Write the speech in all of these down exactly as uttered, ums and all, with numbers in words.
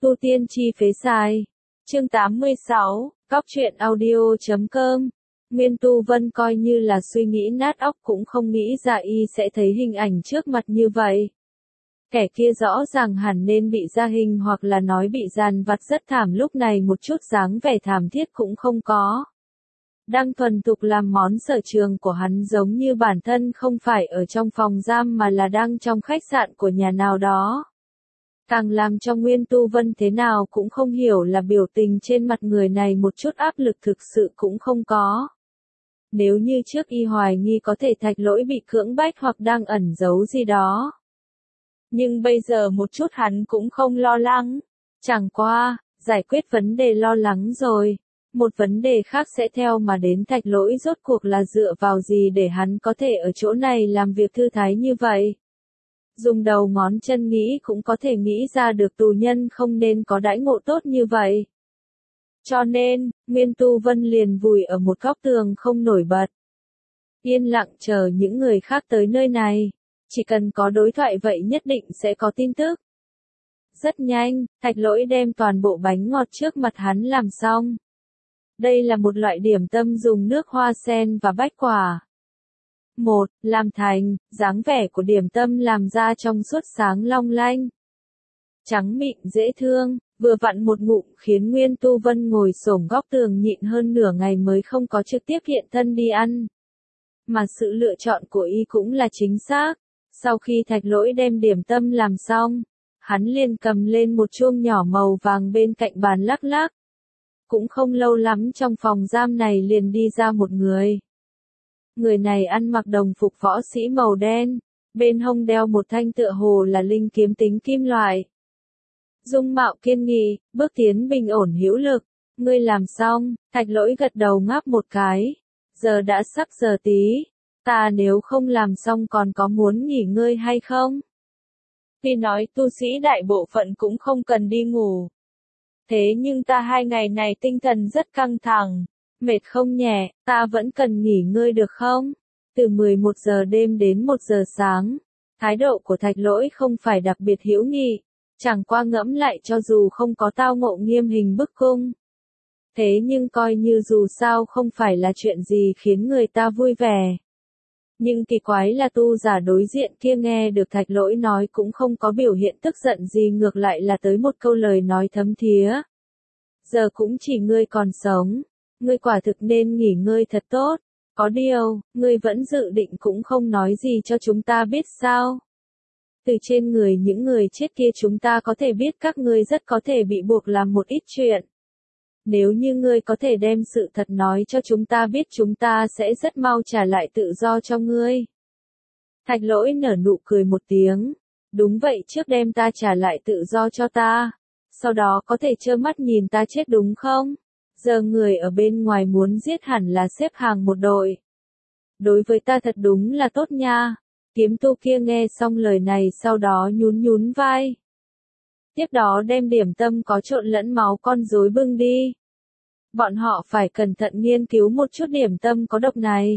Tu tiên chi phế sai. Chương tám mươi sáu, Cóc truyện audio chấm com. Nguyên Tu Vân coi như là suy nghĩ nát óc cũng không nghĩ ra y sẽ thấy hình ảnh trước mặt như vậy. Kẻ kia rõ ràng hẳn nên bị ra hình hoặc là nói bị dàn vặt rất thảm, lúc này một chút dáng vẻ thảm thiết cũng không có. Đang thuần thục làm món sở trường của hắn, giống như bản thân không phải ở trong phòng giam mà là đang trong khách sạn của nhà nào đó. Càng làm cho Nguyên Tu Vân thế nào cũng không hiểu là biểu tình trên mặt người này một chút áp lực thực sự cũng không có. Nếu như trước y hoài nghi có thể Thạch Lỗi bị cưỡng bách hoặc đang ẩn giấu gì đó. Nhưng bây giờ một chút hắn cũng không lo lắng. Chẳng qua, giải quyết vấn đề lo lắng rồi. Một vấn đề khác sẽ theo mà đến. Thạch Lỗi rốt cuộc là dựa vào gì để hắn có thể ở chỗ này làm việc thư thái như vậy? Dùng đầu ngón chân nghĩ cũng có thể nghĩ ra được tù nhân không nên có đãi ngộ tốt như vậy. Cho nên, Nguyên Tu Vân liền vùi ở một góc tường không nổi bật. Yên lặng chờ những người khác tới nơi này. Chỉ cần có đối thoại vậy nhất định sẽ có tin tức. Rất nhanh, Thạch Lỗi đem toàn bộ bánh ngọt trước mặt hắn làm xong. Đây là một loại điểm tâm dùng nước hoa sen và bách quả. Một, làm thành, dáng vẻ của điểm tâm làm ra trong suốt sáng long lanh. Trắng mịn dễ thương, vừa vặn một ngụm khiến Nguyên Tu Vân ngồi xổm góc tường nhịn hơn nửa ngày mới không có trực tiếp hiện thân đi ăn. Mà sự lựa chọn của y cũng là chính xác. Sau khi Thạch Lỗi đem điểm tâm làm xong, hắn liền cầm lên một chuông nhỏ màu vàng bên cạnh bàn lắc lắc. Cũng không lâu lắm trong phòng giam này liền đi ra một người. Người này ăn mặc đồng phục võ sĩ màu đen, bên hông đeo một thanh tựa hồ là linh kiếm tính kim loại. Dung mạo kiên nghị, bước tiến bình ổn hữu lực. Ngươi làm xong? Thạch Lỗi gật đầu ngáp một cái. Giờ đã sắp giờ tí. Ta nếu không làm xong còn có muốn nghỉ ngơi hay không? Khi nói tu sĩ đại bộ phận cũng không cần đi ngủ. Thế nhưng ta hai ngày này tinh thần rất căng thẳng. Mệt không nhẹ, ta vẫn cần nghỉ ngơi được không? Từ mười một giờ đêm đến một giờ sáng, thái độ của Thạch Lỗi không phải đặc biệt hữu nghị, chẳng qua ngẫm lại cho dù không có tao ngộ nghiêm hình bức cung. Thế nhưng coi như dù sao không phải là chuyện gì khiến người ta vui vẻ. Nhưng kỳ quái là tu giả đối diện kia nghe được Thạch Lỗi nói cũng không có biểu hiện tức giận gì, ngược lại là tới một câu lời nói thấm thía. Giờ cũng chỉ ngươi còn sống. Ngươi quả thực nên nghỉ ngơi thật tốt. Có điều, ngươi vẫn dự định cũng không nói gì cho chúng ta biết sao? Từ trên người những người chết kia chúng ta có thể biết các ngươi rất có thể bị buộc làm một ít chuyện. Nếu như ngươi có thể đem sự thật nói cho chúng ta biết, chúng ta sẽ rất mau trả lại tự do cho ngươi. Thạch Lỗi nở nụ cười một tiếng. Đúng vậy, trước đem ta trả lại tự do cho ta. Sau đó có thể trơ mắt nhìn ta chết đúng không? Giờ người ở bên ngoài muốn giết hẳn là xếp hàng một đội. Đối với ta thật đúng là tốt nha. Kiếm tu kia nghe xong lời này sau đó nhún nhún vai. Tiếp đó đem điểm tâm có trộn lẫn máu con rối bưng đi. Bọn họ phải cẩn thận nghiên cứu một chút điểm tâm có độc này.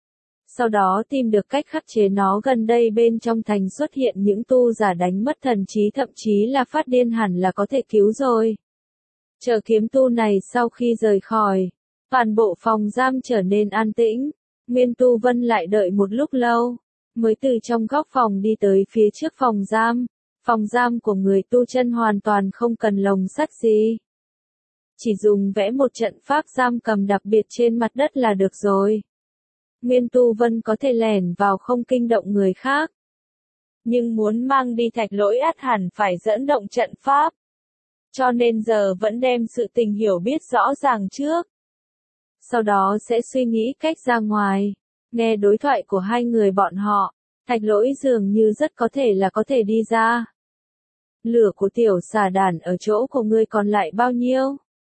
Sau đó tìm được cách khắc chế nó. Gần đây bên trong thành xuất hiện những tu giả đánh mất thần trí, thậm chí là phát điên, hẳn là có thể cứu rồi. Chờ kiếm tu này sau khi rời khỏi, toàn bộ phòng giam trở nên an tĩnh. Nguyên Tu Vân lại đợi một lúc lâu, mới từ trong góc phòng đi tới phía trước phòng giam. Phòng giam của người tu chân hoàn toàn không cần lồng sắt gì. Chỉ dùng vẽ một trận pháp giam cầm đặc biệt trên mặt đất là được rồi. Nguyên Tu Vân có thể lẻn vào không kinh động người khác. Nhưng muốn mang đi Thạch Lỗi ắt hẳn phải dẫn động trận pháp. Cho nên giờ vẫn đem sự tình hiểu biết rõ ràng trước. Sau đó sẽ suy nghĩ cách ra ngoài. Nghe đối thoại của hai người bọn họ, Thạch Lỗi dường như rất có thể là có thể đi ra. Lửa của tiểu xà đản ở chỗ của ngươi còn lại bao nhiêu?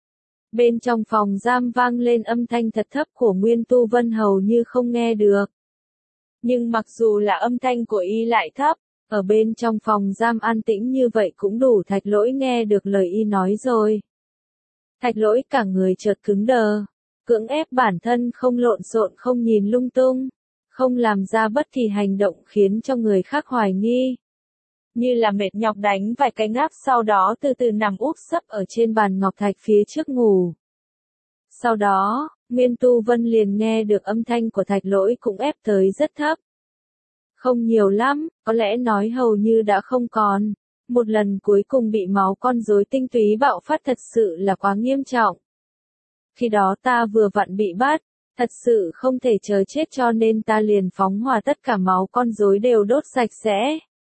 Bên trong phòng giam vang lên âm thanh thật thấp của Nguyên Tu Vân hầu như không nghe được. Nhưng mặc dù là âm thanh của y lại thấp, ở bên trong phòng giam an tĩnh như vậy cũng đủ Thạch Lỗi nghe được lời y nói rồi. Thạch Lỗi cả người chợt cứng đờ, cưỡng ép bản thân không lộn xộn, không nhìn lung tung, không làm ra bất kỳ hành động khiến cho người khác hoài nghi. như là mệt nhọc đánh vài cái ngáp sau đó từ từ nằm úp sấp ở trên bàn ngọc thạch phía trước ngủ. Sau đó, Nguyên Tu Vân liền nghe được âm thanh của Thạch Lỗi cũng ép tới rất thấp. Không nhiều lắm, có lẽ nói hầu như đã không còn. Một lần cuối cùng bị máu con rối tinh túy bạo phát thật sự là quá nghiêm trọng. Khi đó ta vừa vặn bị bắt, thật sự không thể chờ chết cho nên ta liền phóng hỏa tất cả máu con rối đều đốt sạch sẽ.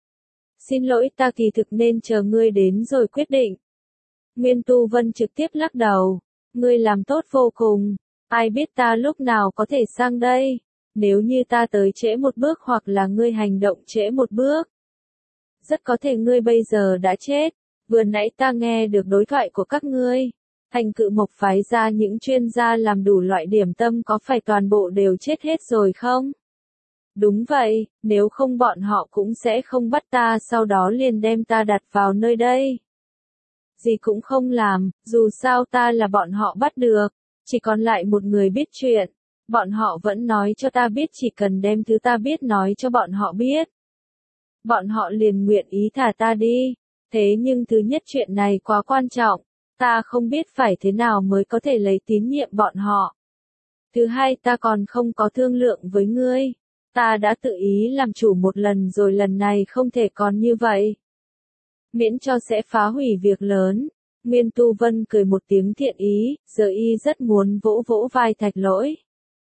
Xin lỗi ta kỳ thực nên chờ ngươi đến rồi quyết định. Nguyên Tu Vân trực tiếp lắc đầu. Ngươi làm tốt vô cùng, ai biết ta lúc nào có thể sang đây, nếu như ta tới trễ một bước hoặc là ngươi hành động trễ một bước. Rất có thể ngươi bây giờ đã chết, vừa nãy ta nghe được đối thoại của các ngươi. Thành Cự Mộc phái ra những chuyên gia làm đủ loại điểm tâm có phải toàn bộ đều chết hết rồi không? Đúng vậy, nếu không bọn họ cũng sẽ không bắt ta sau đó liền đem ta đặt vào nơi đây. Gì cũng không làm, dù sao ta là bọn họ bắt được, chỉ còn lại một người biết chuyện. Bọn họ vẫn nói cho ta biết chỉ cần đem thứ ta biết nói cho bọn họ biết. Bọn họ liền nguyện ý thả ta đi, thế nhưng thứ nhất chuyện này quá quan trọng, ta không biết phải thế nào mới có thể lấy tín nhiệm bọn họ. Thứ hai ta còn không có thương lượng với ngươi, ta đã tự ý làm chủ một lần rồi lần này không thể còn như vậy. Miễn cho sẽ phá hủy việc lớn. Nguyên Tu Vân cười một tiếng thiện ý, giờ y rất muốn vỗ vỗ vai Thạch Lỗi.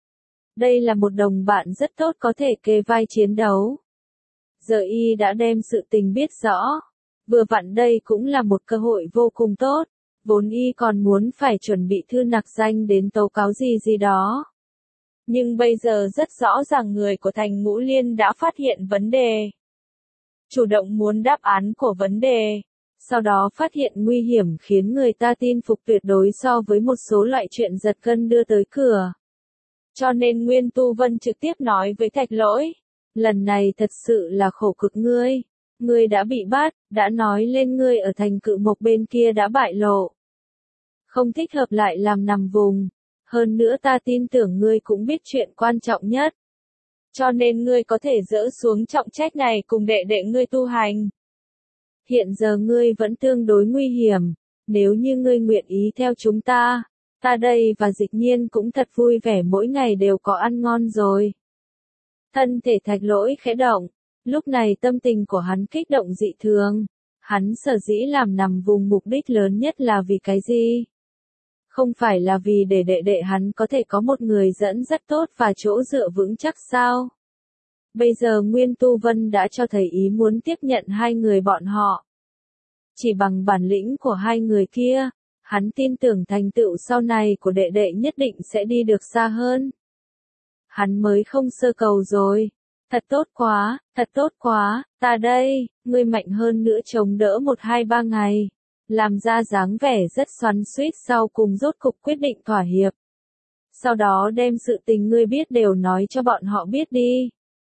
Đây là một đồng bạn rất tốt có thể kề vai chiến đấu. Giờ y đã đem sự tình biết rõ. Vừa vặn đây cũng là một cơ hội vô cùng tốt. Vốn y còn muốn phải chuẩn bị thư nặc danh đến tố cáo gì gì đó. Nhưng bây giờ rất rõ ràng người của Thành Ngũ Liên đã phát hiện vấn đề. Chủ động muốn đáp án của vấn đề, sau đó phát hiện nguy hiểm khiến người ta tin phục tuyệt đối so với một số loại chuyện giật gân đưa tới cửa. Cho nên Nguyên Tu Vân trực tiếp nói với Thạch Lỗi, lần này thật sự là khổ cực ngươi, ngươi đã bị bắt, đã nói lên ngươi ở Thành Cự Mộc bên kia đã bại lộ. Không thích hợp lại làm nằm vùng, hơn nữa ta tin tưởng ngươi cũng biết chuyện quan trọng nhất. Cho nên ngươi có thể dỡ xuống trọng trách này cùng đệ đệ ngươi tu hành. Hiện giờ ngươi vẫn tương đối nguy hiểm, nếu như ngươi nguyện ý theo chúng ta, ta đây và Dịch Nhiên cũng thật vui vẻ mỗi ngày đều có ăn ngon rồi. Thân thể Thạch Lỗi khẽ động, lúc này tâm tình của hắn kích động dị thường, hắn sở dĩ làm nằm vùng mục đích lớn nhất là vì cái gì? Không phải là vì để đệ đệ hắn có thể có một người dẫn rất tốt và chỗ dựa vững chắc sao? Bây giờ Nguyên Tu Vân đã cho thấy ý muốn tiếp nhận hai người bọn họ. Chỉ bằng bản lĩnh của hai người kia, hắn tin tưởng thành tựu sau này của đệ đệ nhất định sẽ đi được xa hơn. Hắn mới không sơ cầu rồi. Thật tốt quá, thật tốt quá, ta đây, ngươi mạnh hơn nữa chống đỡ một hai ba ngày. Làm ra dáng vẻ rất xoắn xuýt sau cùng rốt cục quyết định thỏa hiệp. Sau đó đem sự tình ngươi biết đều nói cho bọn họ biết đi.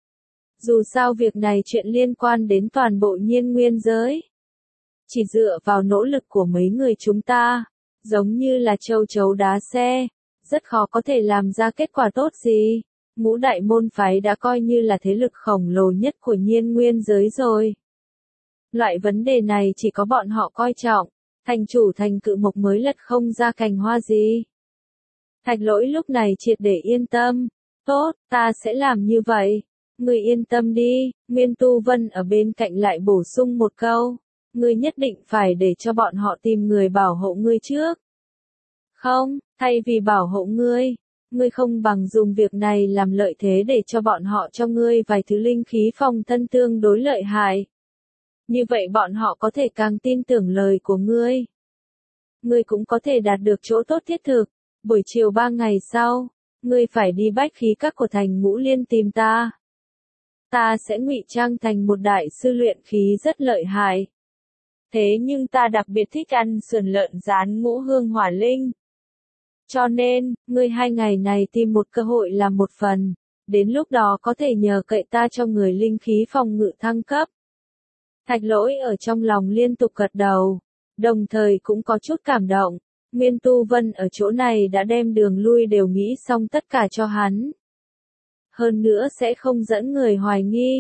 Dù sao việc này chuyện liên quan đến toàn bộ Nhiên Nguyên giới. Chỉ dựa vào nỗ lực của mấy người chúng ta, giống như là châu chấu đá xe, rất khó có thể làm ra kết quả tốt gì. Ngũ đại môn phái đã coi như là thế lực khổng lồ nhất của Nhiên Nguyên giới rồi. Loại vấn đề này chỉ có bọn họ coi trọng, thành chủ Thành Cự Mộc mới lật không ra cành hoa gì. Thạch Lỗi lúc này triệt để yên tâm, tốt, ta sẽ làm như vậy, ngươi yên tâm đi. Nguyên Tu Vân ở bên cạnh lại bổ sung một câu, ngươi nhất định phải để cho bọn họ tìm người bảo hộ ngươi trước. Không, thay vì bảo hộ ngươi, ngươi không bằng dùng việc này làm lợi thế để cho bọn họ cho ngươi vài thứ linh khí phòng thân tương đối lợi hại. Như vậy bọn họ có thể càng tin tưởng lời của ngươi. Ngươi cũng có thể đạt được chỗ tốt thiết thực. Buổi chiều ba ngày sau, ngươi phải đi bách khí các của Thành Ngũ Liên tìm ta. Ta sẽ ngụy trang thành một đại sư luyện khí rất lợi hại. Thế nhưng ta đặc biệt thích ăn sườn lợn rán ngũ hương hỏa linh. Cho nên, ngươi hai ngày này tìm một cơ hội làm một phần, đến lúc đó có thể nhờ cậy ta cho người linh khí phòng ngự thăng cấp. Thạch Lỗi ở trong lòng liên tục gật đầu, đồng thời cũng có chút cảm động. Nguyên Tu Vân ở chỗ này đã đem đường lui đều nghĩ xong tất cả cho hắn. Hơn nữa sẽ không dẫn người hoài nghi,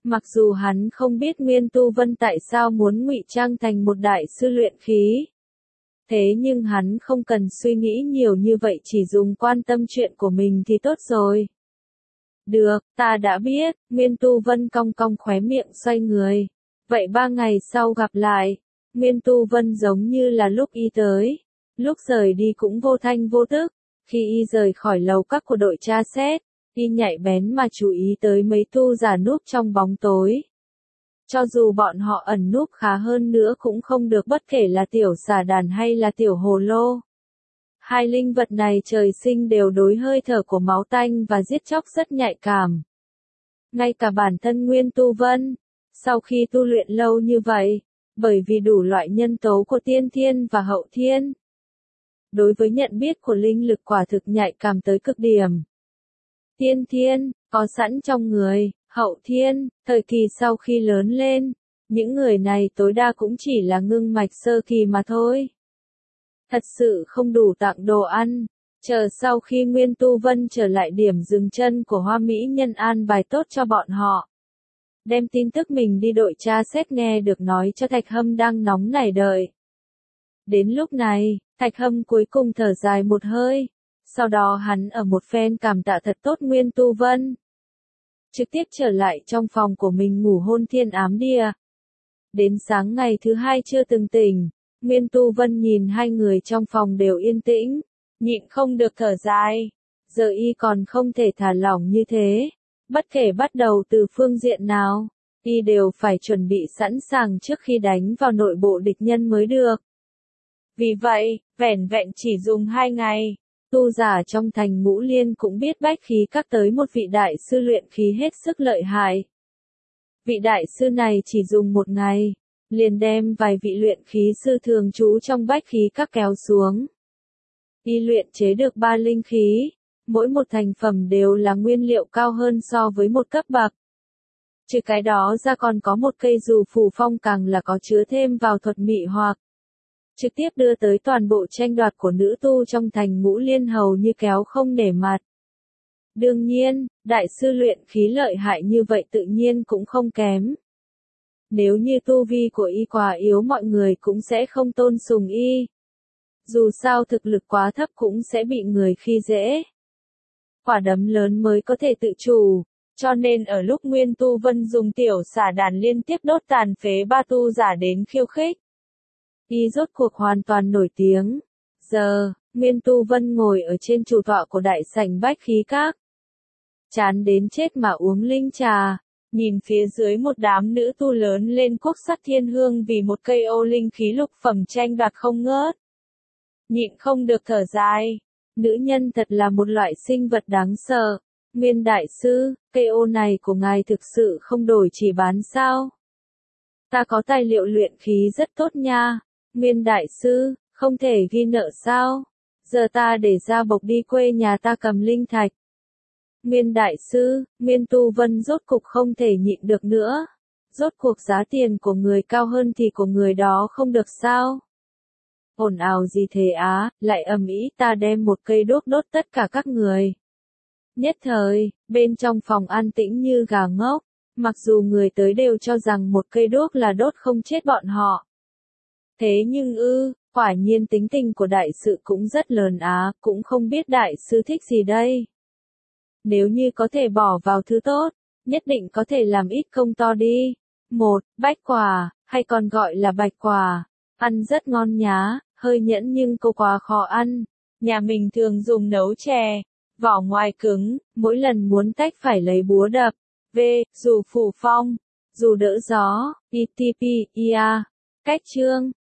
Mặc dù hắn không biết Nguyên Tu Vân tại sao muốn ngụy trang thành một đại sư luyện khí. Thế nhưng hắn không cần suy nghĩ nhiều như vậy, chỉ dùng quan tâm chuyện của mình thì tốt rồi. Được, ta đã biết, Nguyên Tu Vân cong cong khóe miệng xoay người. Vậy ba ngày sau gặp lại. Nguyên Tu Vân giống như là lúc y tới. Lúc rời đi cũng vô thanh vô tức. Khi y rời khỏi lầu các của đội tra xét, y nhạy bén mà chú ý tới mấy tu giả núp trong bóng tối. Cho dù bọn họ ẩn núp khá hơn nữa cũng không được, bất kể là tiểu xà đàn hay là tiểu hồ lô. Hai linh vật này trời sinh đều đối hơi thở của máu tanh và giết chóc rất nhạy cảm. Ngay cả bản thân Nguyên Tu Vân, sau khi tu luyện lâu như vậy, bởi vì đủ loại nhân tố của tiên thiên và hậu thiên, đối với nhận biết của linh lực quả thực nhạy cảm tới cực điểm. Tiên thiên, có sẵn trong người, hậu thiên, thời kỳ sau khi lớn lên, những người này tối đa cũng chỉ là ngưng mạch sơ kỳ mà thôi. Thật sự không đủ tặng đồ ăn, chờ sau khi Nguyên Tu Vân trở lại điểm dừng chân của Hoa Mỹ Nhân an bài tốt cho bọn họ. Đem tin tức mình đi đội tra xét nghe được nói cho Thạch Hâm đang nóng nảy đợi. Đến lúc này, Thạch Hâm cuối cùng thở dài một hơi, sau đó hắn ở một phen cảm tạ thật tốt Nguyên Tu Vân. Trực tiếp trở lại trong phòng của mình ngủ hôn thiên ám địa. Đến sáng ngày thứ hai chưa từng tỉnh, Nguyên Tu Vân nhìn hai người trong phòng đều yên tĩnh, nhịn không được thở dài. Giờ y còn không thể thả lỏng như thế. Bất kể bắt đầu từ phương diện nào, y đều phải chuẩn bị sẵn sàng trước khi đánh vào nội bộ địch nhân mới được. Vì vậy, vẻn vẹn chỉ dùng hai ngày, tu giả trong thành Ngũ Liên cũng biết bách khí các tới một vị đại sư luyện khí hết sức lợi hại. Vị đại sư này chỉ dùng một ngày, liền đem vài vị luyện khí sư thường trú trong bách khí các kéo xuống. Y luyện chế được ba linh khí, mỗi một thành phẩm đều là nguyên liệu cao hơn so với một cấp bậc. Trừ cái đó ra còn có một cây dù phù phong càng là có chứa thêm vào thuật mị hoặc. Trực tiếp đưa tới toàn bộ tranh đoạt của nữ tu trong thành Ngũ Liên hầu như kéo không nể mặt. Đương nhiên, đại sư luyện khí lợi hại như vậy tự nhiên cũng không kém. Nếu như tu vi của y quá yếu mọi người cũng sẽ không tôn sùng y. Dù sao thực lực quá thấp cũng sẽ bị người khi dễ. Quả đấm lớn mới có thể tự chủ, cho nên ở lúc Nguyên Tu Vân dùng tiểu xà đàn liên tiếp đốt tàn phế ba tu giả đến khiêu khích, y rốt cuộc hoàn toàn nổi tiếng. Giờ, Nguyên Tu Vân ngồi ở trên chủ tọa của đại sảnh bách khí các. Chán đến chết mà uống linh trà, nhìn phía dưới một đám nữ tu lớn lên quốc sắc thiên hương vì một cây ô linh khí lục phẩm tranh đoạt không ngớt. Nhịn không được thở dài, nữ nhân thật là một loại sinh vật đáng sợ. Nguyên đại sư, cây ô này của ngài thực sự không đổi chỉ bán sao? Ta có tài liệu luyện khí rất tốt nha. Nguyên đại sư, không thể ghi nợ sao? Giờ ta để ra bộc đi quê nhà ta cầm linh thạch. Nguyên đại sư, Nguyên Tu Vân rốt cục không thể nhịn được nữa. Rốt cuộc giá tiền của người cao hơn thì của người đó không được sao? Ồn ào gì thế á, lại ầm ĩ, ta đem một cây đuốc đốt tất cả các người. Nhất thời, bên trong phòng an tĩnh như gà ngốc, mặc dù người tới đều cho rằng một cây đuốc là đốt không chết bọn họ. Thế nhưng ư, quả nhiên tính tình của đại sự cũng rất lớn á, cũng không biết đại sư thích gì đây. Nếu như có thể bỏ vào thứ tốt, nhất định có thể làm ít công to đi. Một, bách quả, hay còn gọi là bạch quả, ăn rất ngon nhá, hơi nhẫn nhưng cô quá khó ăn. Nhà mình thường dùng nấu chè, vỏ ngoài cứng, mỗi lần muốn tách phải lấy búa đập. V, dù phù phong, dù đỡ gió, i tê pê, ia. Cách chương